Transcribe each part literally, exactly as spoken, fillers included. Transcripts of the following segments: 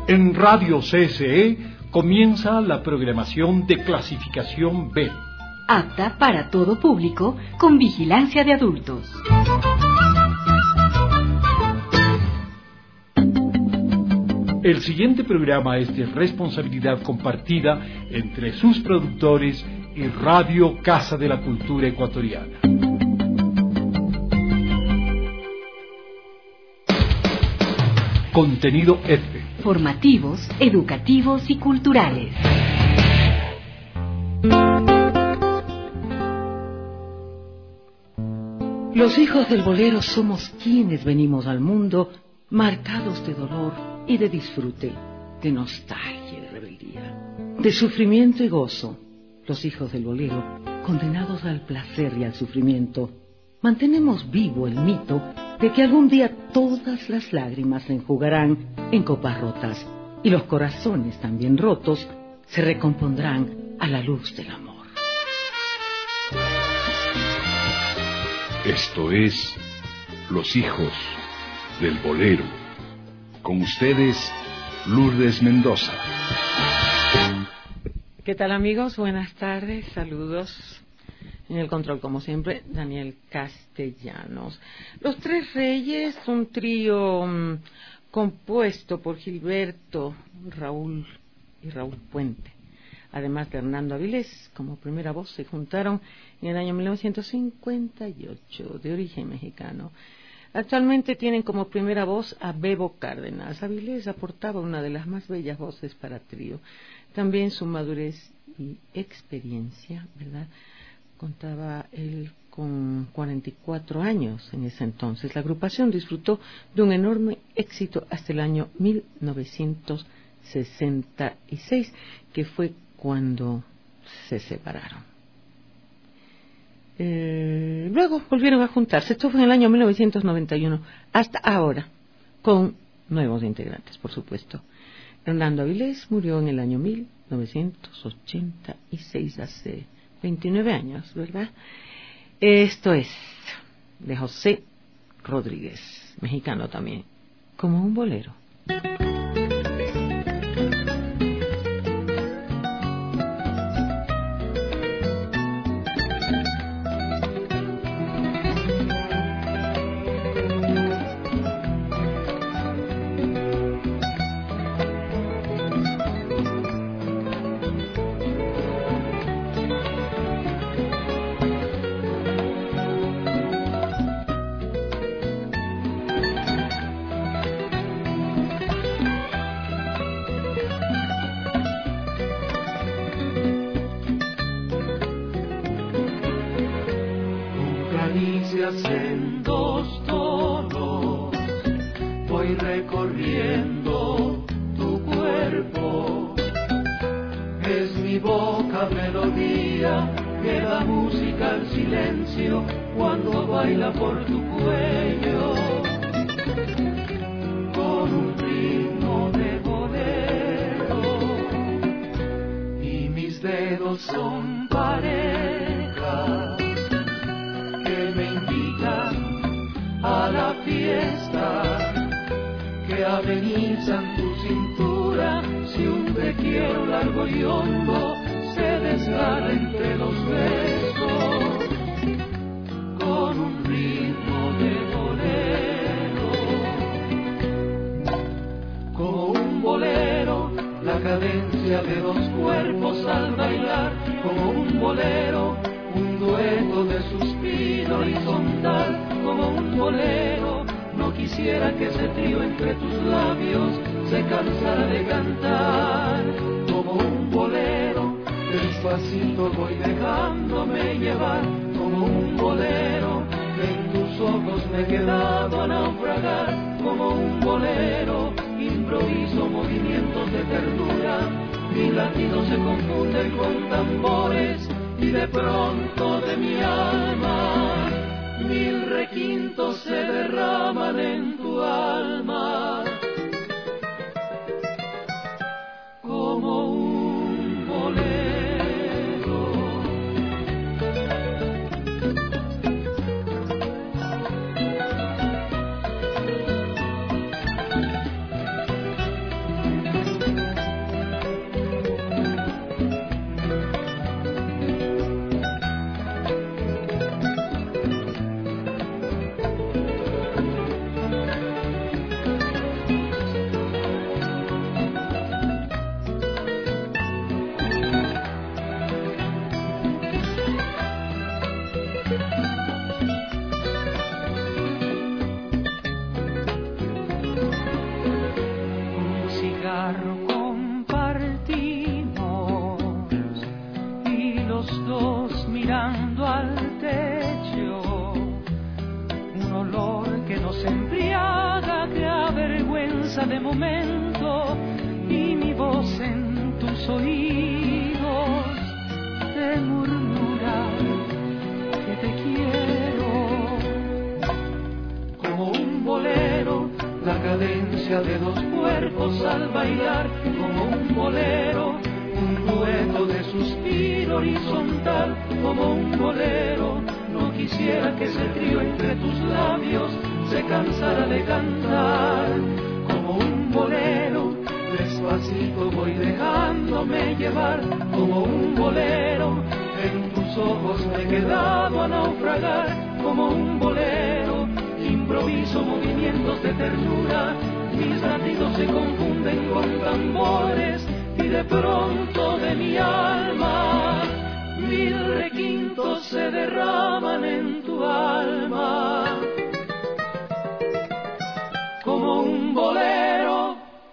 En Radio C S E comienza la programación de clasificación B. Apta para todo público, con vigilancia de adultos. El siguiente programa es de responsabilidad compartida entre sus productores y Radio Casa de la Cultura Ecuatoriana. Contenido F. Formativos, educativos y culturales. Los hijos del bolero somos quienes venimos al mundo marcados de dolor y de disfrute, de nostalgia y rebeldía, de sufrimiento y gozo. Los hijos del bolero, condenados al placer y al sufrimiento, mantenemos vivo el mito de que algún día todas las lágrimas se enjugarán en copas rotas y los corazones también rotos se recompondrán a la luz del amor. Esto es Los hijos del bolero. Con ustedes, Lourdes Mendoza. ¿Qué tal, amigos? Buenas tardes, saludos. En el control, como siempre, Daniel Castellanos. Los Tres Reyes, un trío um, compuesto por Gilberto, Raúl y Raúl Puente, además de Hernando Avilés como primera voz, se juntaron en el año mil novecientos cincuenta y ocho, de origen mexicano. Actualmente tienen como primera voz a Bebo Cárdenas. Avilés aportaba una de las más bellas voces para trío. También su madurez y experiencia, ¿verdad? Contaba él con cuarenta y cuatro años en ese entonces. La agrupación disfrutó de un enorme éxito hasta el año mil novecientos sesenta y seis, que fue cuando se separaron. Eh, luego volvieron a juntarse. Esto fue en el año mil novecientos noventa y uno, hasta ahora, con nuevos integrantes, por supuesto. Hernando Avilés murió en el año mil novecientos ochenta y seis, hace veintinueve años, ¿verdad? Esto es de José Rodríguez, mexicano también, como un bolero. En dos tonos voy recorriendo tu cuerpo. Es mi boca melodía que da música al silencio cuando baila por tu cuello, con un ritmo de bolero. Y mis dedos son parejas a la fiesta que amenizan tu cintura. Si un te quiero largo y hondo se desgarra entre los besos, con un ritmo de bolero. Como un bolero, la cadencia de dos cuerpos al bailar. Como un bolero, un dueto de suspiro horizontal. Como un bolero, no quisiera que ese trío entre tus labios se cansara de cantar. Como un bolero, despacito voy dejándome llevar. Como un bolero, en tus ojos me he quedado a naufragar. Como un bolero, improviso movimientos de ternura. Mi latido se confunde con tambores y de pronto de mi alma mil requintos se derraman en tu alma, como un bolero. olor que nos embriaga, que avergüenza de momento, y mi voz en tus oídos te murmura que te quiero. Como un bolero, la cadencia de dos cuerpos al bailar, como un bolero, un dueto de suspiro horizontal, como un bolero. No quisiera que ese trío entre tus labios se cansara de cantar. Como un bolero, despacito voy dejándome llevar. Como un bolero, en tus ojos me he quedado a naufragar. Como un bolero, improviso movimientos de ternura. Mis latidos se confunden con tambores y de pronto de mi alma mil requintos se derraman en tu alma. Como un bolero.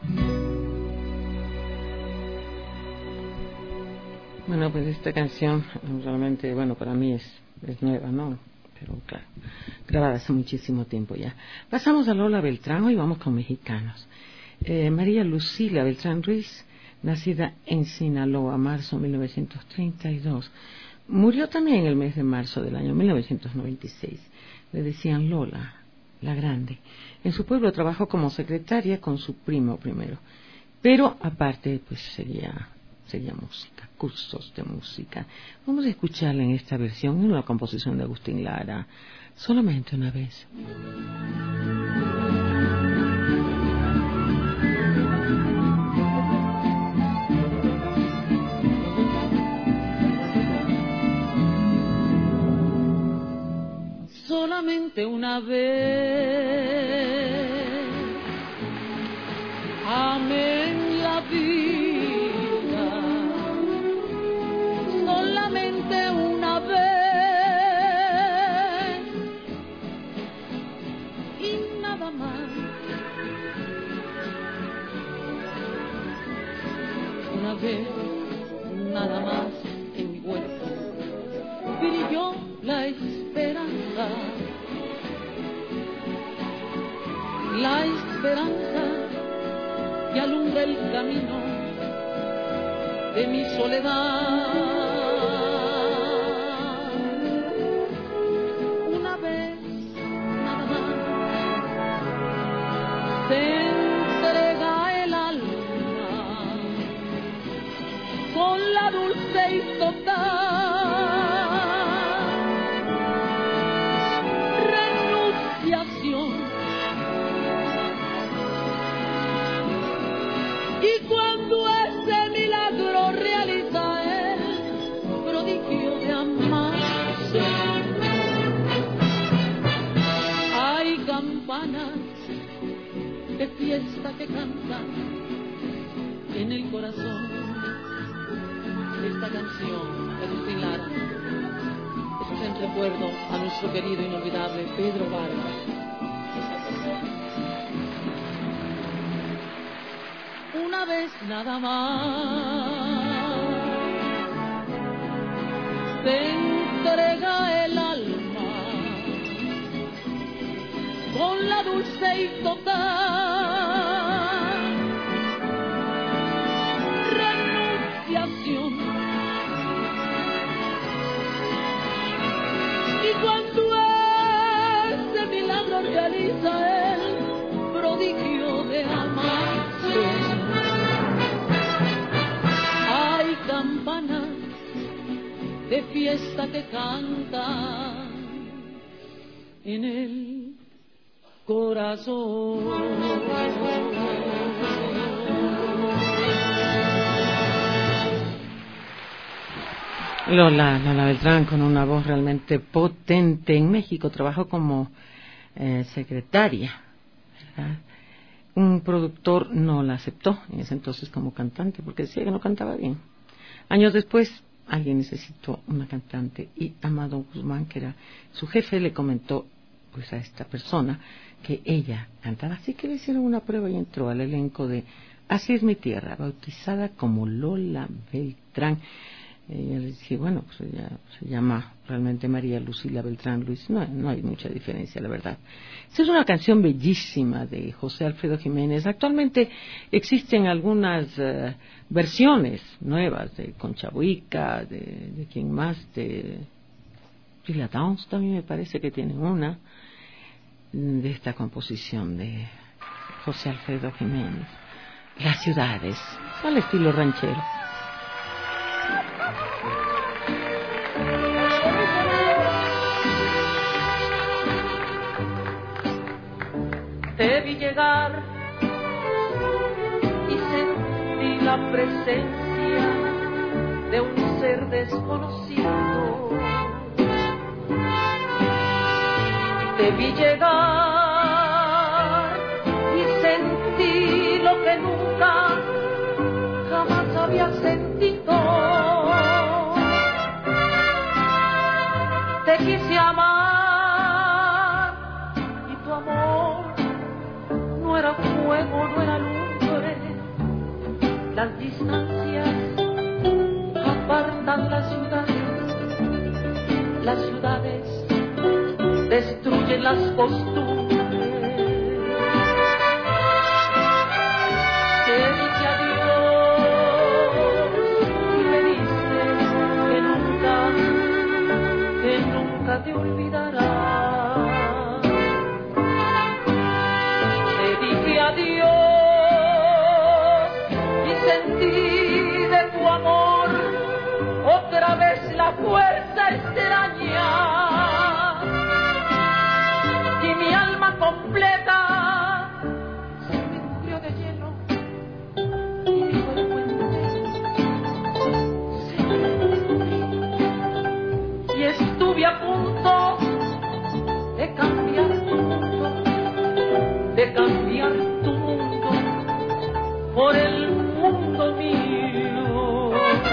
Bueno, pues esta canción realmente, bueno, para mí es, es nueva, ¿no? Pero claro, grabada hace muchísimo tiempo ya. Pasamos a Lola Beltrán, hoy vamos con mexicanos. Eh, María Lucila Beltrán Ruiz, nacida en Sinaloa, marzo de mil novecientos treinta y dos. Murió también el mes de marzo del año mil novecientos noventa y seis. Le decían Lola, la Grande. En su pueblo trabajó como secretaria con su primo primero. Pero aparte, pues seguía, seguía música, cursos de música. Vamos a escucharla en esta versión, en una composición de Agustín Lara, Solamente una vez. Solamente una vez amé en la vida, solamente una vez, y nada más. Una vez, nada más, en mi huerto brilló la esperanza, la esperanza que alumbra el camino de mi soledad. Una vez, nada más, se entrega el alma con la dulce y total y cuando ese milagro realiza el prodigio de amarse, hay campanas de fiesta que cantan en el corazón. Esta canción de Agustín Lara es en recuerdo a nuestro querido e inolvidable Pedro Vargas. Una vez nada más se entrega el alma con la dulce y total renunciación, y cuando ese milagro realiza el prodigio de amarse, campanas de fiesta que cantan en el corazón. Lola, Lola Beltrán, con una voz realmente potente. En México trabajó como eh, secretaria, ¿verdad? Un productor no la aceptó en ese entonces como cantante porque decía que no cantaba bien. Años después, alguien necesitó una cantante y Amado Guzmán, que era su jefe, le comentó pues a esta persona que ella cantaba. Así que le hicieron una prueba y entró al elenco de Así es mi tierra, bautizada como Lola Beltrán. Y yo le dije, bueno, pues ella se llama realmente María Lucila Beltrán Ruiz. No, no hay mucha diferencia, la verdad. Esta es una canción bellísima de José Alfredo Jiménez. Actualmente existen algunas uh, versiones nuevas de Concha Buica, de, de quién más, de Lila Downs también me parece que tienen una, de esta composición de José Alfredo Jiménez. Las ciudades, al estilo ranchero. Te vi llegar y sentí la presencia de un ser desconocido. Te vi llegar y sentí lo que nunca jamás había sentido. Te quise amar y tu amor no era fuego, no era lumbre. Las distancias apartan las ciudades, las ciudades destruyen las costumbres. Te dije adiós y me dices que nunca, que nunca te olvidarás. Te dije adiós y sentí de tu amor otra vez la fuerza extraña. Mi alma completa se me cubrió de hielo y mi cuerpo entero se me cubrió. Y estuve a punto de cambiar tu mundo, de cambiar tu mundo por el mundo mío.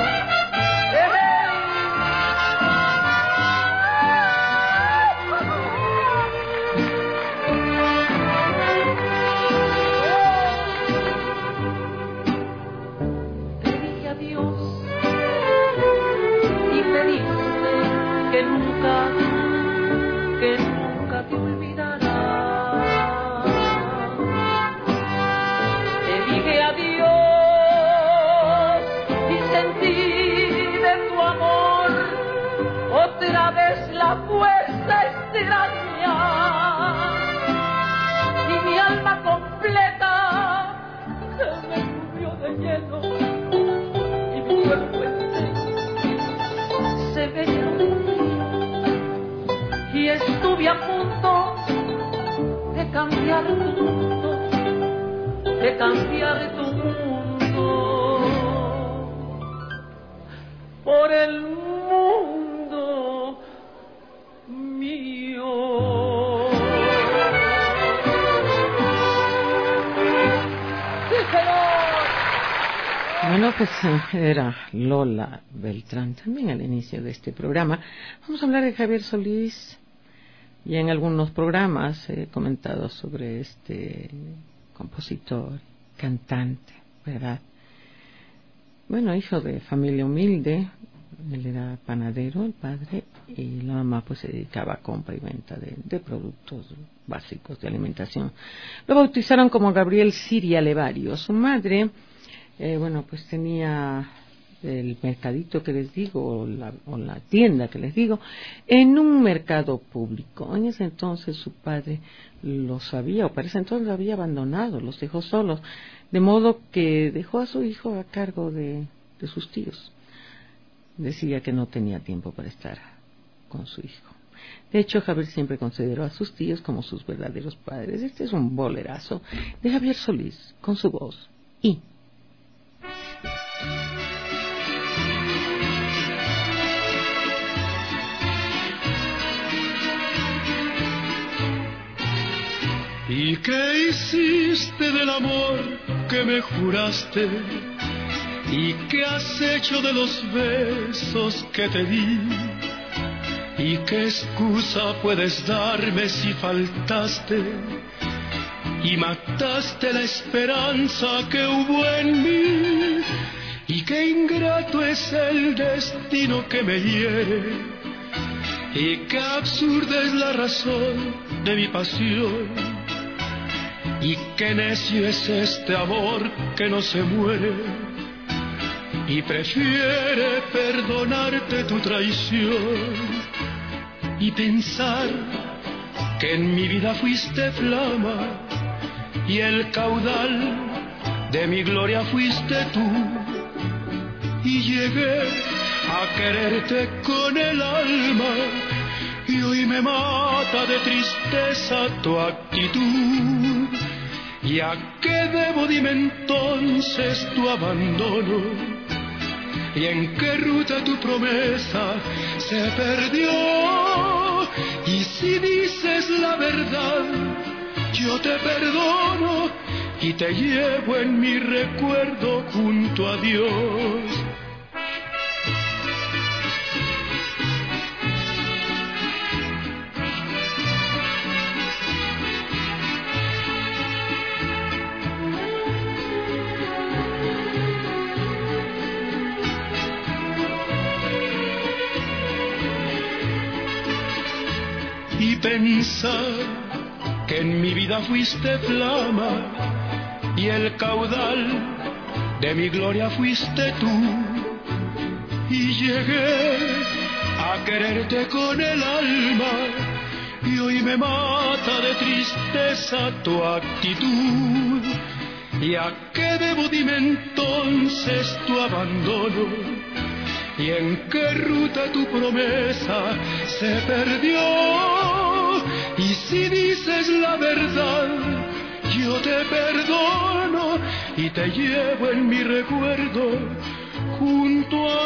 Que nunca te olvidarás. Te dije adiós y sentí de tu amor otra vez la fuerza extraña. Y mi alma completa se me cubrió de hielo y mi cuerpo entero se me llenó. Y estuve a punto de cambiar tu mundo, de cambiar tu mundo por el mundo mío. ¡Sí, señor! Bueno, pues era Lola Beltrán también al inicio de este programa. Vamos a hablar de Javier Solís. Y en algunos programas he comentado sobre este compositor, cantante, ¿verdad? Bueno, hijo de familia humilde, él era panadero, el padre, y la mamá pues se dedicaba a compra y venta de, de productos básicos de alimentación. Lo bautizaron como Gabriel Siria Levario. Su madre, eh, bueno, pues tenía el mercadito que les digo, o la, o la tienda que les digo, en un mercado público. En ese entonces su padre lo sabía, o para ese entonces lo había abandonado, los dejó solos, de modo que dejó a su hijo a cargo de, de sus tíos. Decía que no tenía tiempo para estar con su hijo. De hecho, Javier siempre consideró a sus tíos como sus verdaderos padres. Este es un bolerazo de Javier Solís, con su voz. Y ¿Y qué hiciste del amor que me juraste? ¿Y qué has hecho de los besos que te di? ¿Y qué excusa puedes darme si faltaste y mataste la esperanza que hubo en mí? ¿Y qué qué ingrato es el destino que me hiere, y qué absurda es la razón de mi pasión, y qué necio es este amor que no se muere, y prefiere perdonarte tu traición, y pensar que en mi vida fuiste flama, y el caudal de mi gloria fuiste tú, y llegué a quererte con el alma, y hoy me mata de tristeza tu actitud. ¿Y a qué debo, dime entonces, tu abandono? ¿Y en qué ruta tu promesa se perdió? Y si dices la verdad, yo te perdono y te llevo en mi recuerdo junto a Dios. Y pensar que en mi vida fuiste flama, y el caudal de mi gloria fuiste tú, y llegué a quererte con el alma, y hoy me mata de tristeza tu actitud. ¿Y a qué debo, dime entonces, tu abandono? ¿Y en qué ruta tu promesa se perdió? Y si dices la verdad, yo te perdono y te llevo en mi recuerdo junto a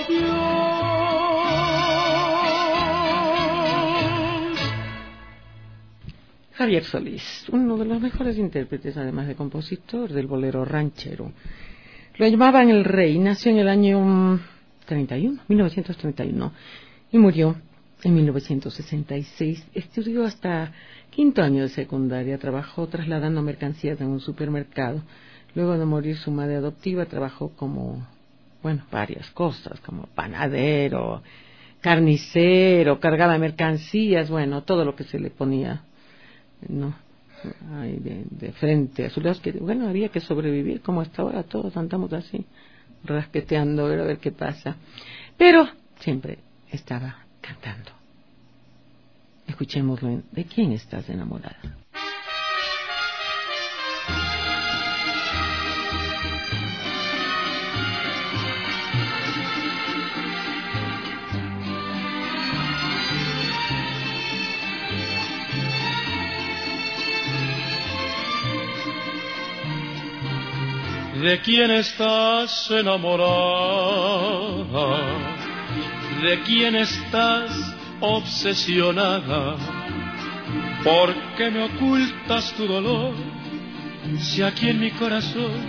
Dios. Javier Solís, uno de los mejores intérpretes, además de compositor, del bolero ranchero. Lo llamaban el Rey, nació en el año treinta y uno, mil novecientos treinta y uno, y murió en mil novecientos sesenta y seis. Estudió hasta quinto año de secundaria, trabajó trasladando mercancías en un supermercado. Luego de morir su madre adoptiva, trabajó como, bueno, varias cosas, como panadero, carnicero, cargaba mercancías, bueno, todo lo que se le ponía, ¿no?, ahí de, de frente a sus lados, que, bueno, había que sobrevivir, como hasta ahora todos andamos así, rasqueteando, a ver qué pasa. Pero siempre estaba cantando. Escuchémoslo en ¿De quién estás enamorada? ¿De quién estás enamorada? ¿De quién estás obsesionada? ¿Por qué me ocultas tu dolor? Si aquí en mi corazón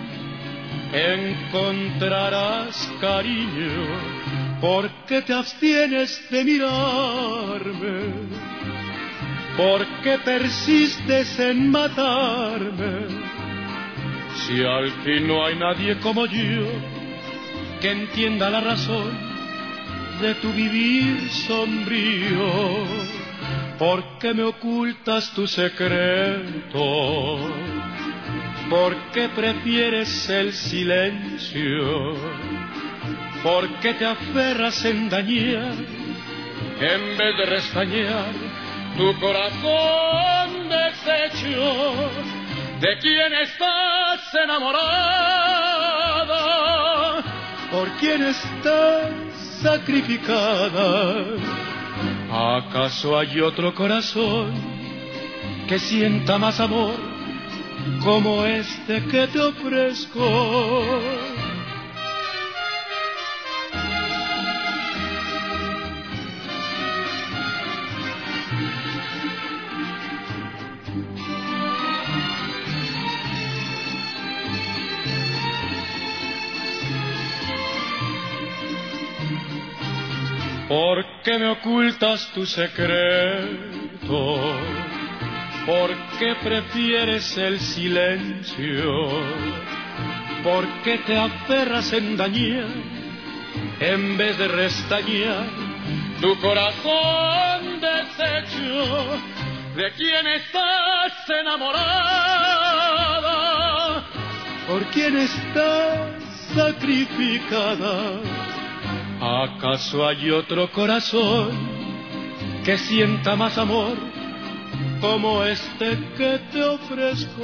encontrarás cariño, ¿por qué te abstienes de mirarme? ¿Por qué persistes en matarme? Si al fin no hay nadie como yo que entienda la razón de tu vivir sombrío, ¿por qué me ocultas tu secreto? ¿Por qué prefieres el silencio? ¿Por qué te aferras en dañar en vez de restañar tu corazón deshecho? ¿De quién estás enamorada? ¿Por quién estás sacrificada? ¿Acaso hay otro corazón que sienta más amor como este que te ofrezco? ¿Por qué me ocultas tu secreto? ¿Por qué prefieres el silencio? ¿Por qué te aferras en dañar en vez de restañar tu corazón deshecho, de quien estás enamorada, por quien estás sacrificada. ¿Acaso hay otro corazón que sienta más amor como este que te ofrezco?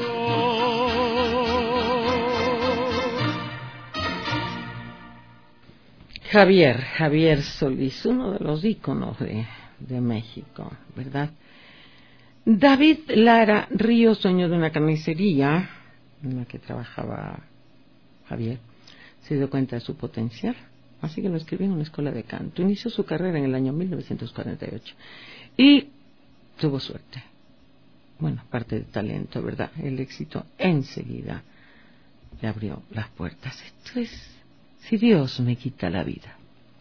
Javier, Javier Solís, uno de los íconos de, de México, ¿verdad? David Lara Ríos, dueño de una carnicería en la que trabajaba Javier, se dio cuenta de su potencial, así que lo inscribió en una escuela de canto. Inició su carrera en el año mil novecientos cuarenta y ocho y tuvo suerte. Bueno, parte de talento, ¿verdad? El éxito enseguida le abrió las puertas. Esto es Si Dios me quita la vida.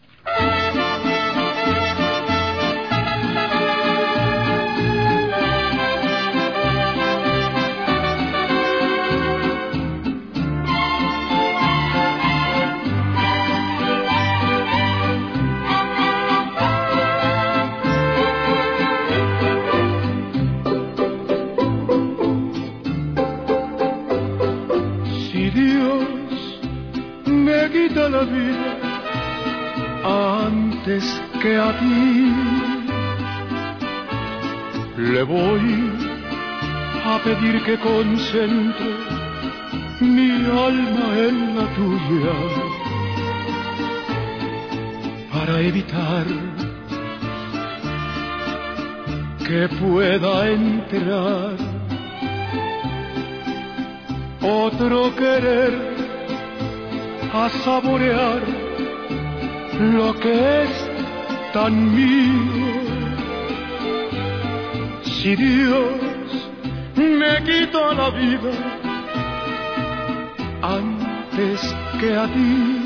Quita la vida antes que a ti, le voy a pedir que concentre mi alma en la tuya para evitar que pueda entrar otro querer a saborear lo que es tan mío. Si Dios me quita la vida antes que a ti,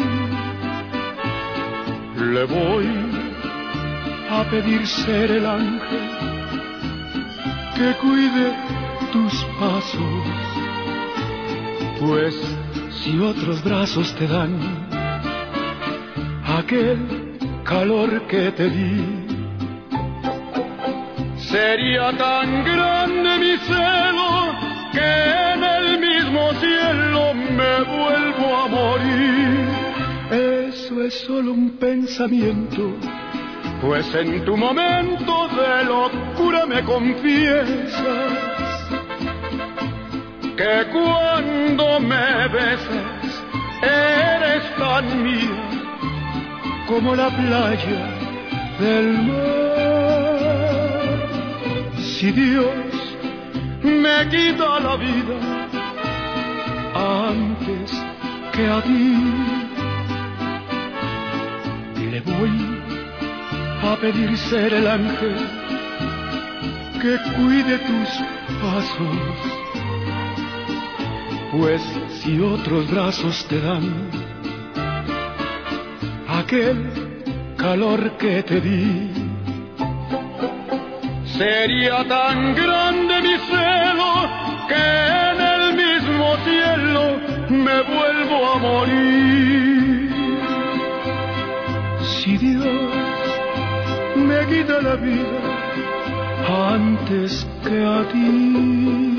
le voy a pedir ser el ángel que cuide tus pasos, pues si otros brazos te dan aquel calor que te di, sería tan grande mi celo que en el mismo cielo me vuelvo a morir. Eso es solo un pensamiento, pues en tu momento de locura me confiesas que cuando me besas eres tan mía como la playa del mar. Si Dios me quita la vida antes que a ti, le voy a pedir ser el ángel que cuide tus pasos, pues si otros brazos te dan aquel calor que te di, sería tan grande mi celo que en el mismo cielo me vuelvo a morir. Si Dios me quita la vida antes que a ti.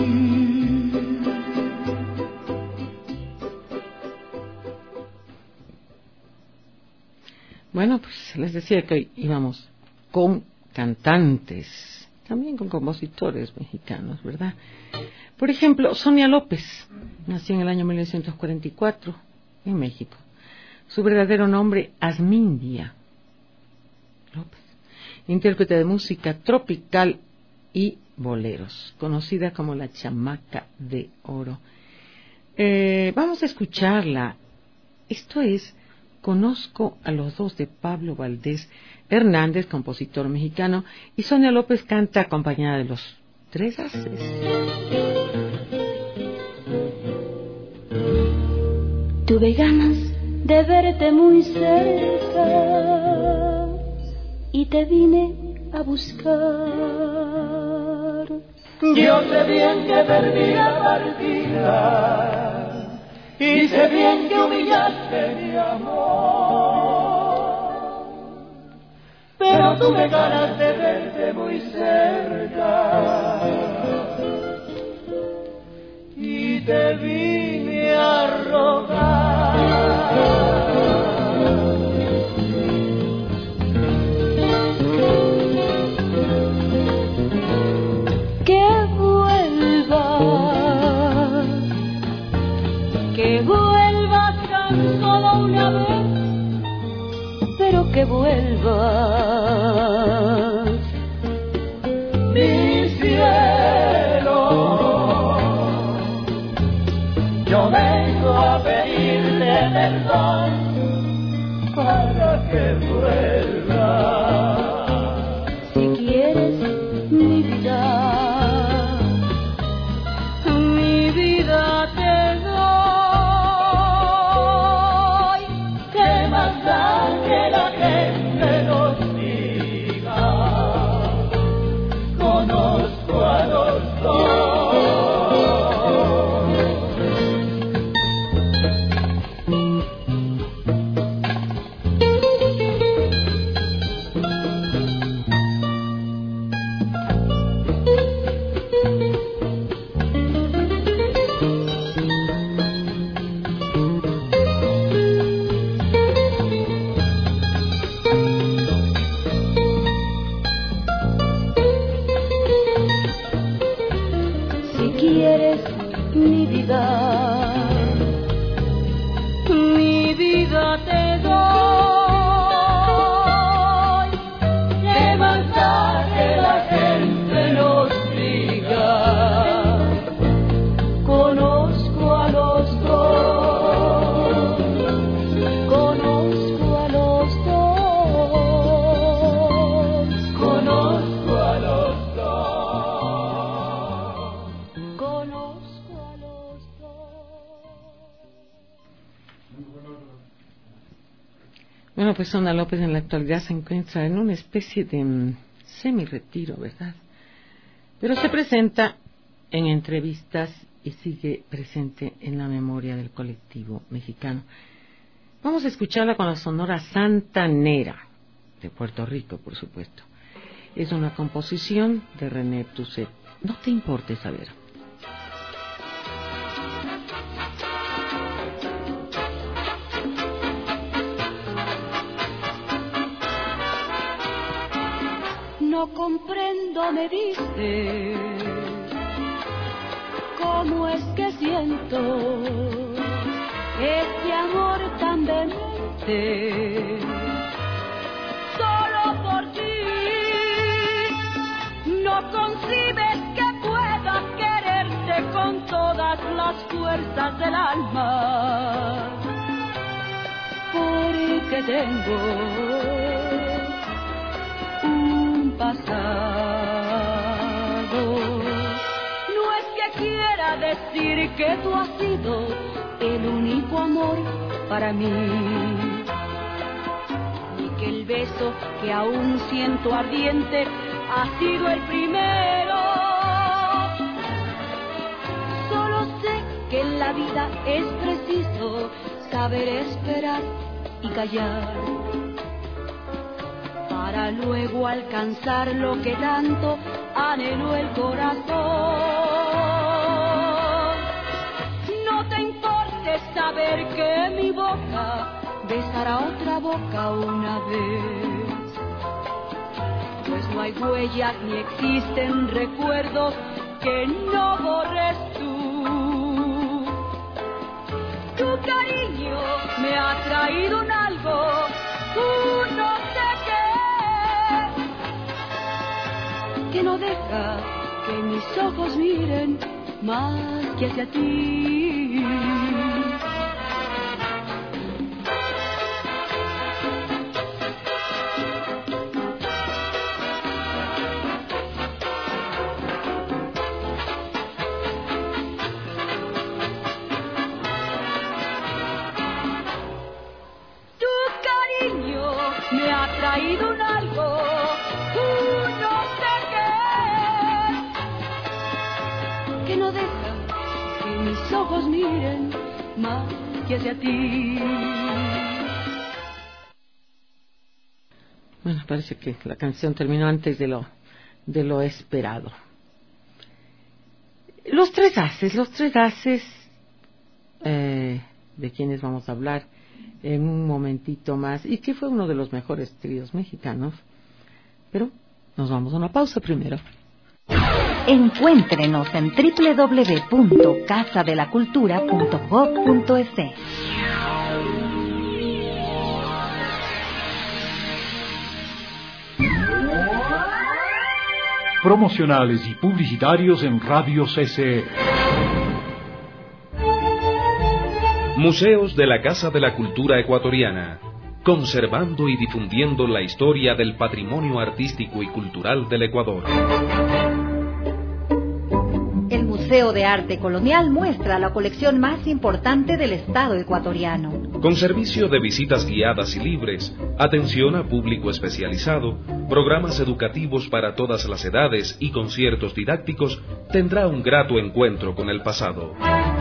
Bueno, pues les decía que hoy íbamos con cantantes, también con compositores mexicanos, ¿verdad? Por ejemplo, Sonia López nació en el año mil novecientos cuarenta y cuatro en México. Su verdadero nombre, Asmindia López, intérprete de música tropical y boleros, conocida como la Chamaca de Oro. Eh, vamos a escucharla. Esto es Conozco a los dos, de Pablo Valdés Hernández, compositor mexicano, y Sonia López canta acompañada de los Tres Haces. Tuve ganas de verte muy cerca y te vine a buscar. Yo sé bien que perdí la partida y sé bien que humillaste mi amor. pero tuve ganas de verte muy cerca y te vine a rogar que vuelvas, que vuelvas tan solo una vez, pero que vuelvas, mi cielo. Yo vengo a pedirte perdón para que vuelvas. si quieres mi vida, Mi vida te doy. ¿Qué más da que la gente nos diga? Conozco a los dos. si quieres mi vida, Mi vida te doy. ¿Qué más da que la gente nos diga? Conozco a los dos. conozco a los dos, Conozco a los dos. conozco a los dos. Bueno, pues Ona López en la actualidad se encuentra en una especie de mm, semi-retiro, ¿verdad? Pero se presenta en entrevistas y sigue presente en la memoria del colectivo mexicano. Vamos a escucharla con la Sonora Santanera, de Puerto Rico, por supuesto. Es una composición de René Tusset. No te importe saber. No comprendo, me dice, cómo es que siento este amor tan demente solo por ti. No concibes que pueda quererte con todas las fuerzas del alma, porque tengo un pasado. No es que quiera decir que tú has sido el único amor para mí, ni que el beso que aún siento ardiente ha sido el primero. Solo sé que en la vida es preciso saber esperar y callar, para luego alcanzar lo que tanto anheló el corazón. No te importe saber que mi boca besará otra boca una vez, pues no hay huellas ni existen recuerdos que no borres tú. Tu cariño me ha traído un algo, tú no sé qué, que no deja que mis ojos miren más que hacia ti. Me ha traído un algo, uh, no sé qué, que no deja que mis ojos miren más que hacia ti. Bueno, parece que la canción terminó antes de lo, de lo esperado. Los tres haces, los tres haces, eh, de quienes vamos a hablar en un momentito más, y que fue uno de los mejores tríos mexicanos. Pero nos vamos a una pausa primero. Encuéntrenos en doble u doble u doble u punto casa de la cultura punto gob punto es. Promocionales y publicitarios en Radio C C E. Museos de la Casa de la Cultura Ecuatoriana, conservando y difundiendo la historia del patrimonio artístico y cultural del Ecuador. El Museo de Arte Colonial muestra la colección más importante del Estado ecuatoriano. Con servicio de visitas guiadas y libres, atención a público especializado, programas educativos para todas las edades y conciertos didácticos, tendrá un grato encuentro con el pasado.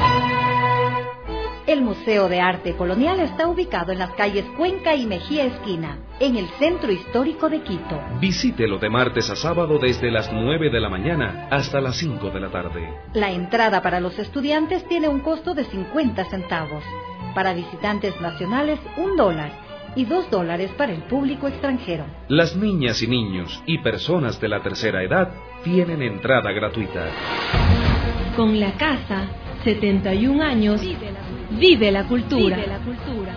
El Museo de Arte Colonial está ubicado en las calles Cuenca y Mejía Esquina, en el centro histórico de Quito. Visítelo de martes a sábado desde las nueve de la mañana hasta las cinco de la tarde. La entrada para los estudiantes tiene un costo de cincuenta centavos. Para visitantes nacionales, un dólar. Y dos dólares para el público extranjero. Las niñas y niños y personas de la tercera edad tienen entrada gratuita. Con la casa, setenta y un años, vive la cultura. Vive la cultura.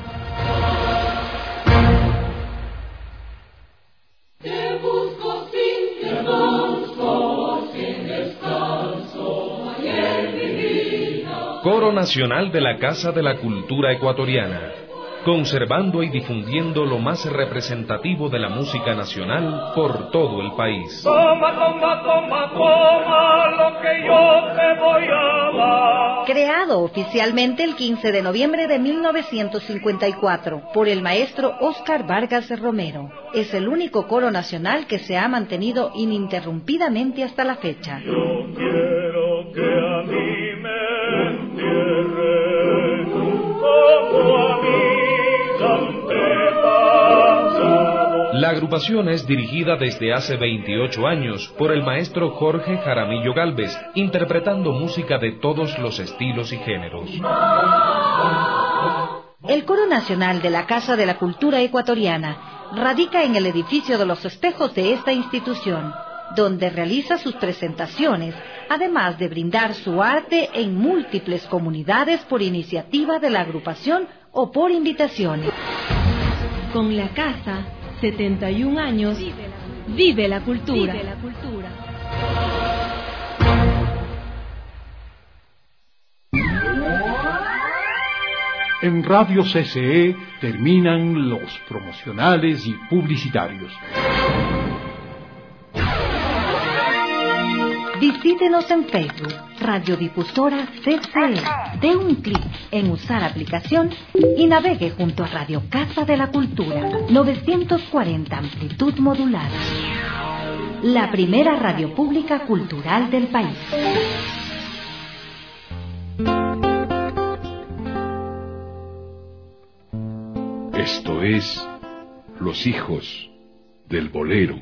Te busco sin descanso, sin descanso, ayer mi vida. Coro Nacional de la Casa de la Cultura Ecuatoriana, conservando y difundiendo lo más representativo de la música nacional por todo el país. Toma, toma, toma, toma lo que yo te voy a dar. Creado oficialmente el quince de noviembre de mil novecientos cincuenta y cuatro por el maestro Óscar Vargas Romero, es el único coro nacional que se ha mantenido ininterrumpidamente hasta la fecha. Yo quiero que a mí me entierren como a mí. La agrupación es dirigida desde hace veintiocho años por el maestro Jorge Jaramillo Gálvez, interpretando música de todos los estilos y géneros. El Coro Nacional de la Casa de la Cultura Ecuatoriana radica en el edificio de los espejos de esta institución, donde realiza sus presentaciones, además de brindar su arte en múltiples comunidades por iniciativa de la agrupación o por invitaciones. Con la casa, setenta y un años, vive la cultura. Vive la cultura. En Radio C C E terminan los promocionales y publicitarios. Visítenos en Facebook, Radiodifusora C C E. Dé un clic en usar aplicación y navegue junto a Radio Casa de la Cultura, novecientos cuarenta amplitud modulada. La primera radio pública cultural del país. Esto es Los Hijos del Bolero.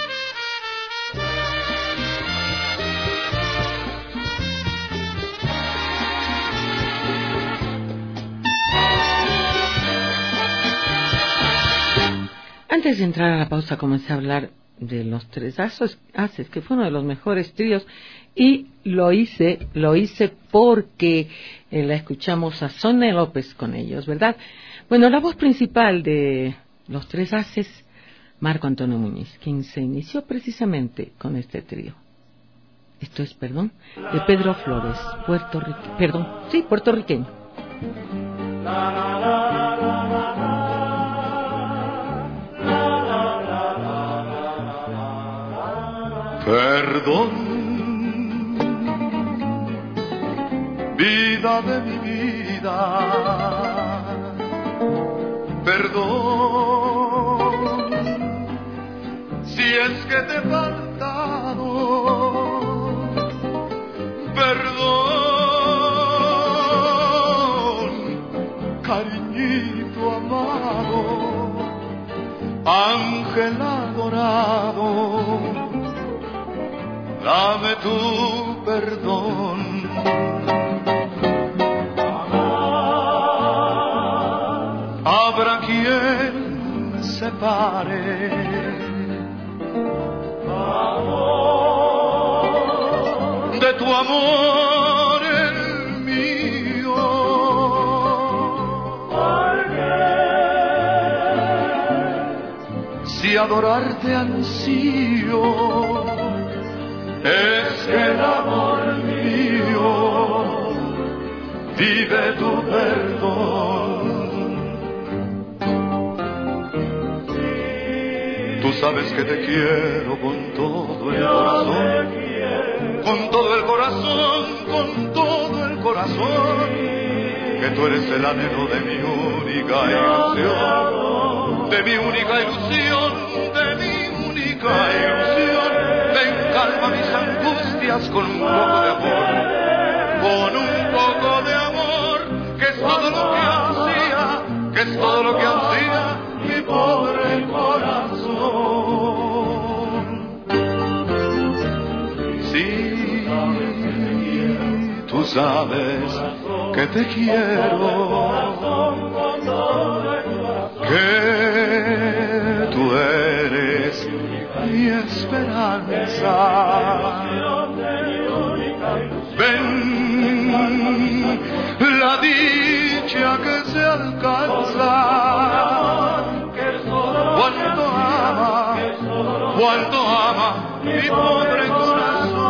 Antes de entrar a la pausa comencé a hablar de los tres haces, haces, que fue uno de los mejores tríos, y lo hice, lo hice porque eh, la escuchamos a Sonia López con ellos, ¿verdad? Bueno, la voz principal de los tres haces, Marco Antonio Muñiz, quien se inició precisamente con este trío. Esto es, perdón, de Pedro Flores, puertorriqueño, perdón, sí, puertorriqueño. Perdón, vida de mi vida, perdón, si es que te he faltado, perdón, cariñito amado, Ángela. tu perdón. Habrá quien separe de tu amor el mío. Si adorarte ansío, es que el amor mío vive tu perdón. Tú sabes que te quiero con todo el corazón, con todo el corazón, con todo el corazón, que tú eres el anhelo de mi única ilusión, de mi única ilusión, de mi única ilusión. Ven, calma mis angustias con un poco de amor, con un poco de amor, que es todo lo que ansía, que es todo lo que ansía mi pobre corazón. Sí, tú sabes que te quiero, que tú eres mi esperanza. Ven, la dicha que se alcanza cuando ama, cuando ama mi pobre corazón.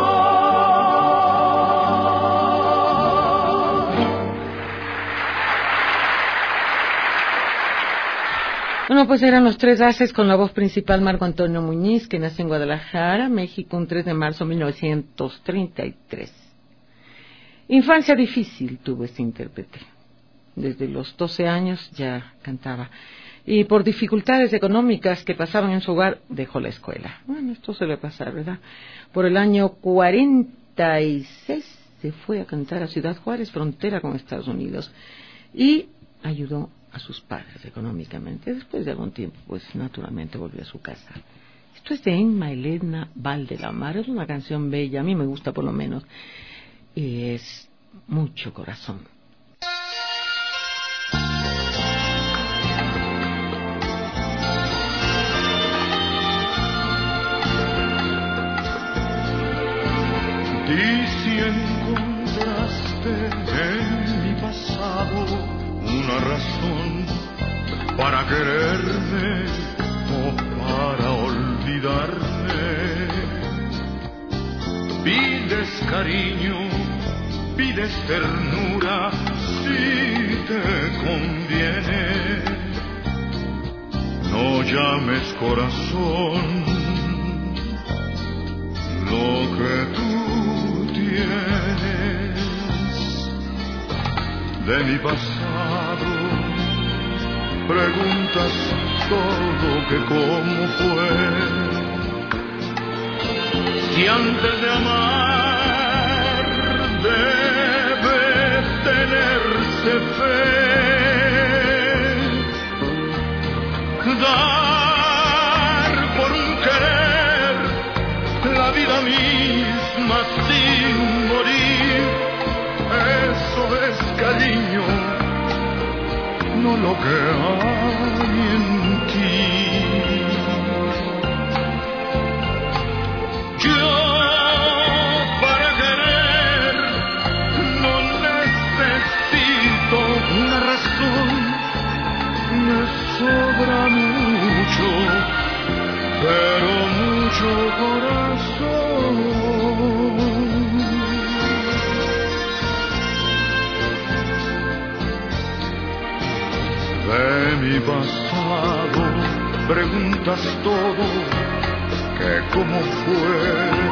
Bueno, pues eran los Tres Haces con la voz principal Marco Antonio Muñiz, que nació en Guadalajara, México, un tres de marzo de mil novecientos treinta y tres. Infancia difícil tuvo este intérprete. Desde los doce años ya cantaba. Y por dificultades económicas que pasaban en su hogar, dejó la escuela. Bueno, esto se le pasa, ¿verdad? Por el año cuarenta y seis se fue a cantar a Ciudad Juárez, frontera con Estados Unidos. Y ayudó a sus padres económicamente. Después de algún tiempo, pues naturalmente volvió a su casa. Esto es de Emma Elena Valdelamar. Es una canción bella, a mí me gusta por lo menos. Y es Mucho Corazón. Y si encontraste en mi pasado una razón para quererme o para olvidarme, pides cariño, pides ternura, si te conviene. No llames corazón lo que tú tienes. De mi pasado preguntas todo que cómo fue. Si antes de amar debe tenerse fe, dar por un querer la vida misma sin morir, eso es cariño, no lo que hay en ti. Yo para querer no necesito una razón, me sobra mucho, pero mucho corazón. De mi pasado preguntas todo, que cómo fue.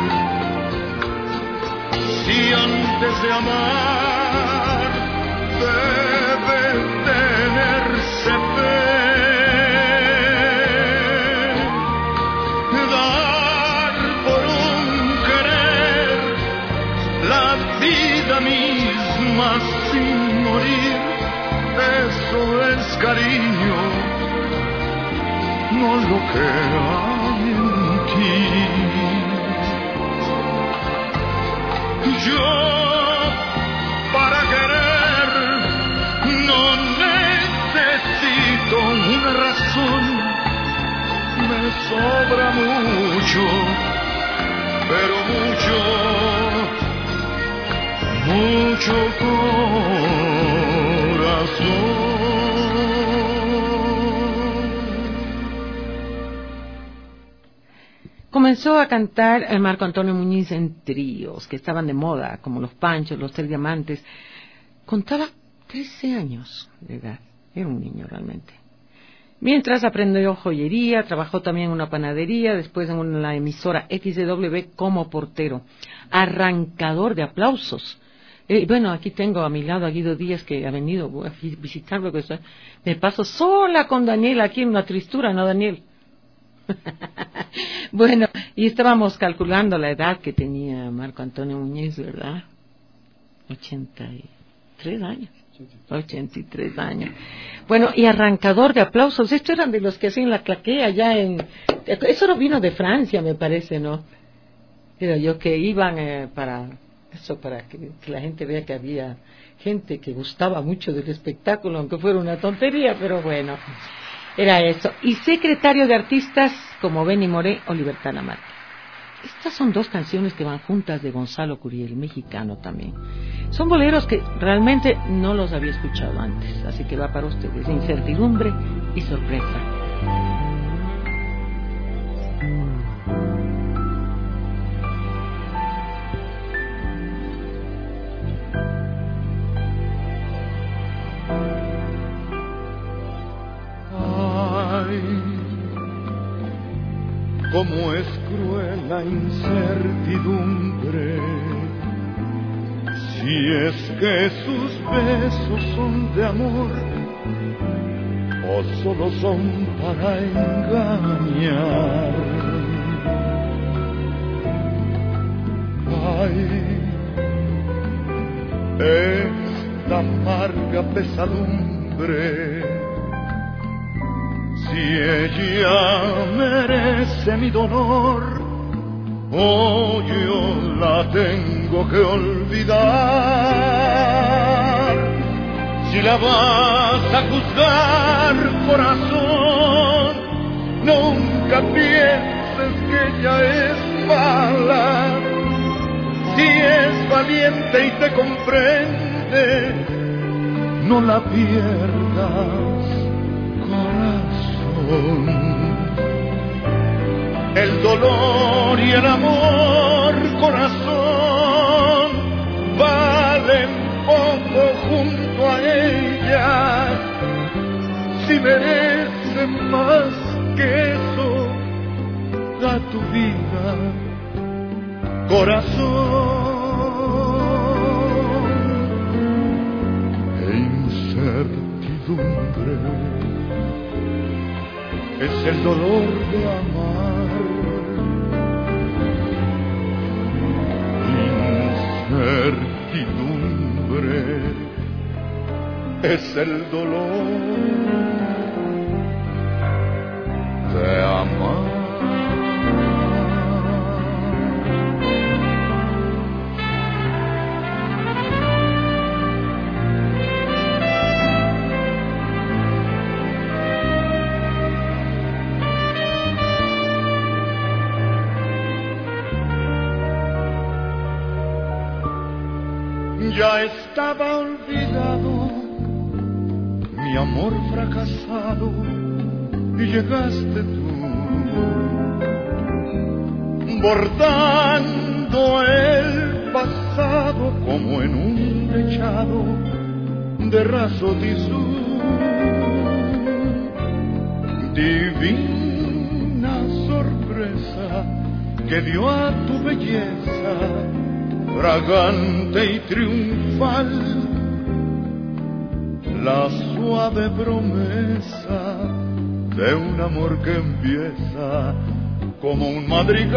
Si antes de amar debe tenerse fe, dar por un querer la vida misma sin morir, eso es cariño, no lo que hay en ti. Yo para querer no necesito una razón, me sobra mucho, pero mucho, mucho corazón. Comenzó a cantar el Marco Antonio Muñiz en tríos que estaban de moda, como Los Panchos, Los Tres Diamantes. Contaba trece años de edad, era un niño realmente. Mientras aprendió joyería, trabajó también en una panadería, después en una, la emisora X D W como portero, arrancador de aplausos. Eh, bueno, aquí tengo a mi lado a Guido Díaz, que ha venido a visitarlo, que estoy, me paso sola con Daniel aquí en una tristura, ¿no, Daniel? Bueno, y estábamos calculando la edad que tenía Marco Antonio Muñiz, ¿verdad? ochenta y tres años. ochenta y tres años. Bueno, y arrancador de aplausos. Estos eran de los que hacían la claquea allá en... Eso no vino de Francia, me parece, ¿no? Era yo que iban eh, para... Eso, para que, que la gente vea que había gente que gustaba mucho del espectáculo, aunque fuera una tontería, pero bueno... Era eso. Y secretario de artistas como Benny Moré o Libertad Lamarque. Estas son dos canciones que van juntas de Gonzalo Curiel, mexicano también. Son boleros que realmente no los había escuchado antes, así que va para ustedes. Incertidumbre y sorpresa. Cómo es cruel la incertidumbre, si es que sus besos son de amor o solo son para engañar. Ay, esta amarga pesadumbre, si ella merece mi dolor, o yo la tengo que olvidar. Si la vas a juzgar, corazón, nunca pienses que ella es mala. Si es valiente y te comprende, no la pierdas, corazón. El dolor y el amor, corazón, valen poco junto a ella. Si merecen más que eso, da tu vida, corazón. E incertidumbre es el dolor de amar. Incertidumbre es el dolor de amar. Ya estaba olvidado mi amor fracasado y llegaste tú, bordando el pasado como en un dechado de raso tisú. Divina sorpresa que dio a tu belleza, fragante y triunfal, la suave promesa de un amor que empieza como un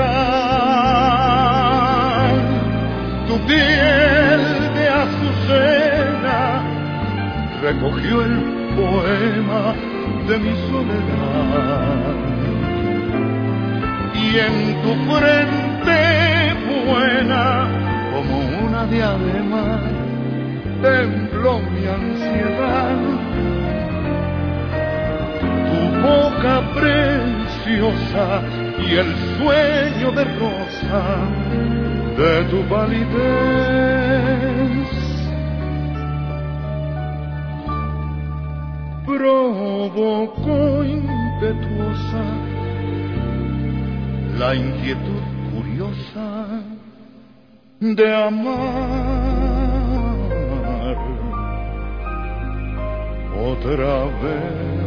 madrigal. Tu piel de azucena recogió el poema de mi soledad, y en tu frente buena como una diadema, tembló mi ansiedad. Tu boca preciosa y el sueño de rosa de tu validez provocó impetuosa la inquietud curiosa de amar otra vez.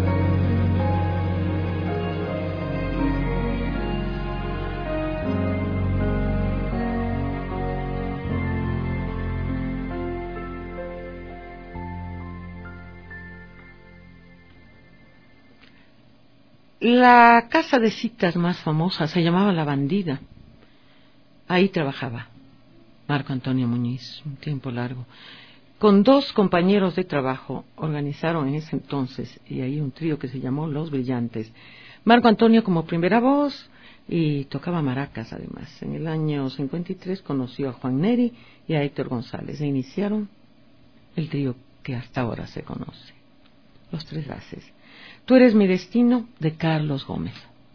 La casa de citas más famosa se llamaba La Bandida. Ahí trabajaba Marco Antonio Muñiz un tiempo largo. Con dos compañeros de trabajo organizaron en ese entonces, y ahí un trío que se llamó Los Brillantes. Marco Antonio como primera voz y tocaba maracas además. En el año cincuenta y tres conoció a Juan Neri y a Héctor González e iniciaron el trío que hasta ahora se conoce, Los Tres Haces. Tú eres mi destino, de Carlos Gómez.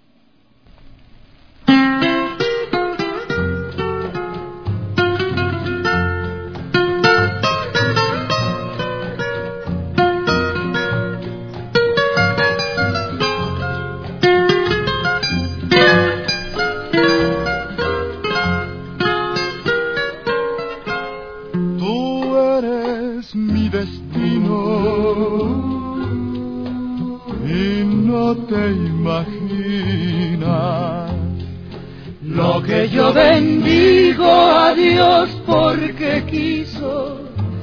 Tú eres mi destino y no te imaginas lo que yo bendigo a Dios porque quiso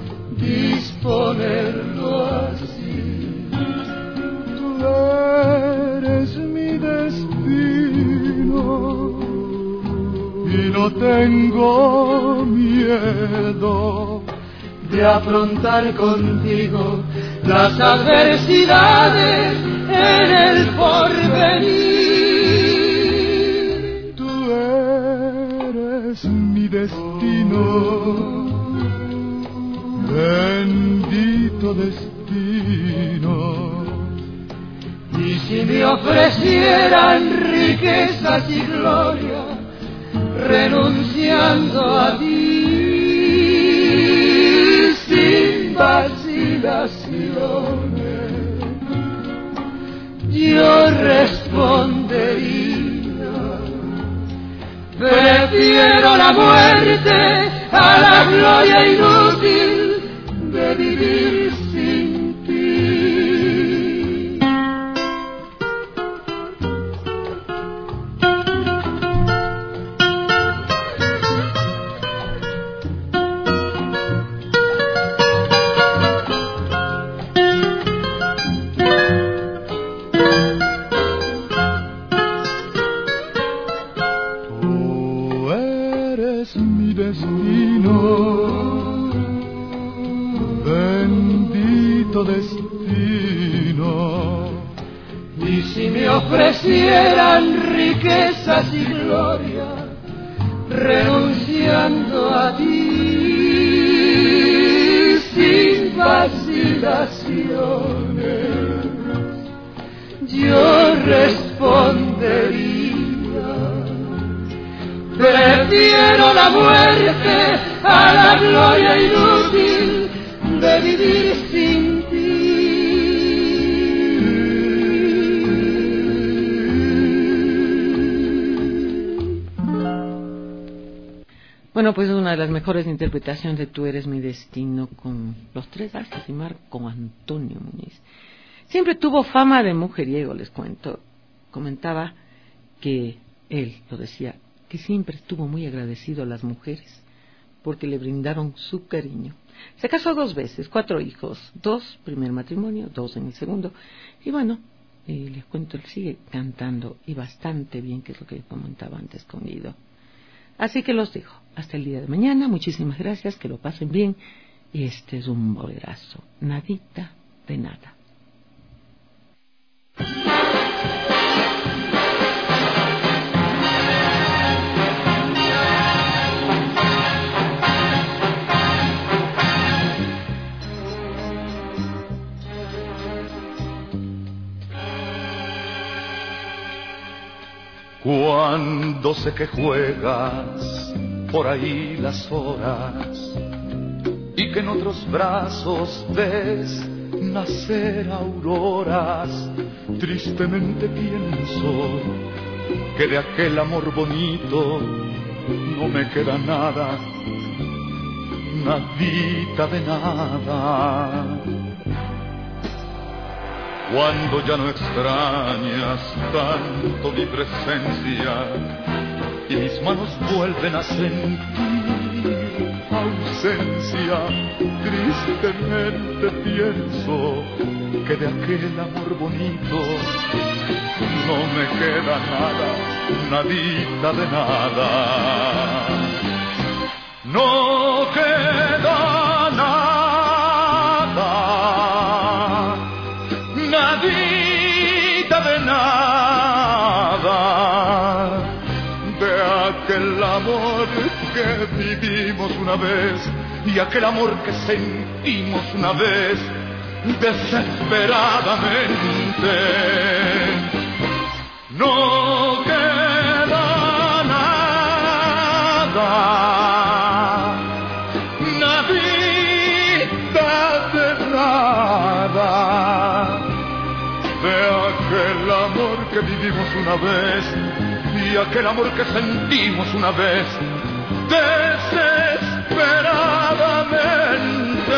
disponerlo así. Tú eres mi destino y no tengo miedo de afrontar contigo las adversidades en el porvenir. Tú eres mi destino, bendito destino. Y si me ofrecieran riquezas y gloria, renunciando a ti sin vacilaciones, yo respondería: prefiero la muerte a la gloria inútil de vivir sin ti. Destino. Y si me ofrecieran riquezas y gloria, renunciando a ti sin vacilaciones, yo respondería: prefiero la muerte a la gloria inútil de vivir sin ti. Bueno, pues es una de las mejores interpretaciones de Tú eres mi destino con Los Tres Haces y Marco Antonio Muñiz. Siempre tuvo fama de mujeriego, les cuento. Comentaba que él, lo decía, que siempre estuvo muy agradecido a las mujeres porque le brindaron su cariño. Se casó dos veces, cuatro hijos, dos primer matrimonio, dos en el segundo. Y bueno, eh, les cuento, él sigue cantando y bastante bien, que es lo que comentaba antes con Guido. Así que los dejo hasta el día de mañana. Muchísimas gracias, que lo pasen bien. Y este es un bolerazo, nadita de nada. Cuando sé que juegas por ahí las horas y que en otros brazos ves nacer auroras, tristemente pienso que de aquel amor bonito no me queda nada, nadita de nada. Cuando ya no extrañas tanto mi presencia y mis manos vuelven a sentir ausencia, tristemente pienso que de aquel amor bonito no me queda nada, nadita de nada. No queda nada, nadita de nada, de aquel amor que vivimos una vez y aquel amor que sentimos una vez desesperadamente. No queda nada, nadita de nada, de aquel amor que vivimos una vez y aquel amor que sentimos una vez desesperadamente.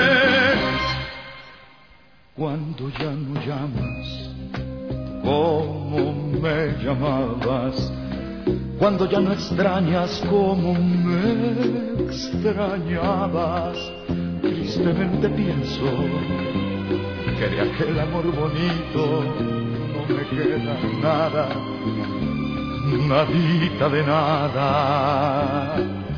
Cuando ya no llamas como me llamabas, cuando ya no extrañas como me extrañabas, tristemente pienso que de aquel amor bonito no me queda nada, nadita de nada.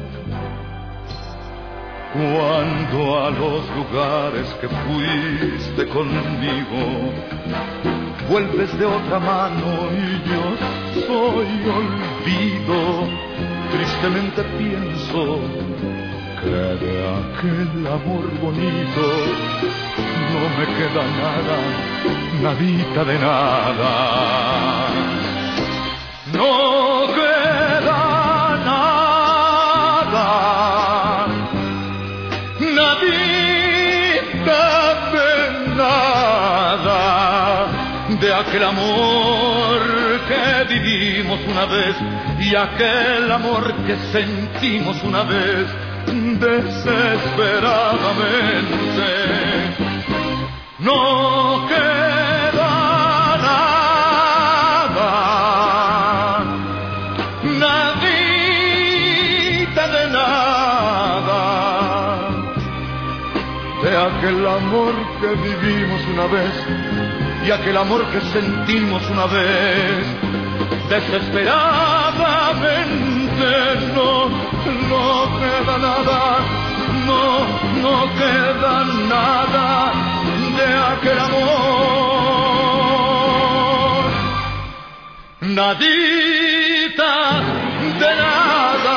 Cuando a los lugares que fuiste conmigo vuelves de otra mano y yo soy olvido, tristemente pienso que de aquel amor bonito no me queda nada, nadita de nada. No queda nada, nadita de nada, de aquel amor que vivimos una vez y aquel amor que sentimos una vez desesperadamente. No queda nada, nadita de nada, de aquel amor que vivimos una vez y aquel amor que sentimos una vez desesperadamente. No, no queda nada, no, no queda nada de aquel amor, nadita de nada.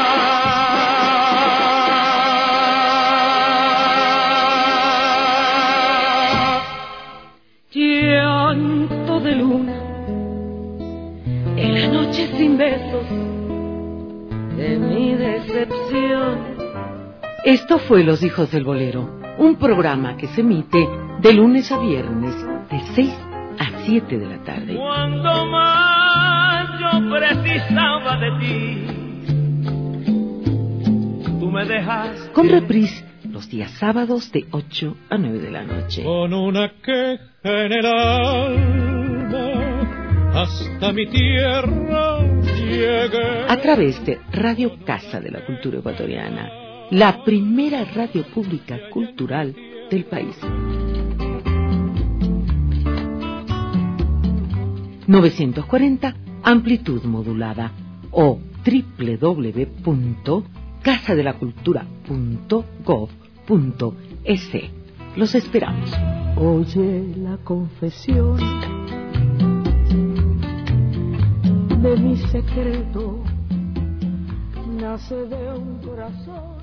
Llanto de luna en la noche sin besos de mi decepción. Esto fue Los Hijos del Bolero, un programa que se emite de lunes a viernes de seis a siete de la tarde. Cuando más yo precisaba de ti, tú me dejas. Con reprise los días sábados de ocho a nueve de la noche. Con una queja en el alma, hasta mi tierra llegué. A través de Radio Casa de la Cultura Ecuatoriana, la primera radio pública cultural del país. novecientos cuarenta amplitud modulada o doble u doble u doble u punto casa de la cultura punto gov punto es. Los esperamos. Oye la confesión de mi secreto, nace de un corazón.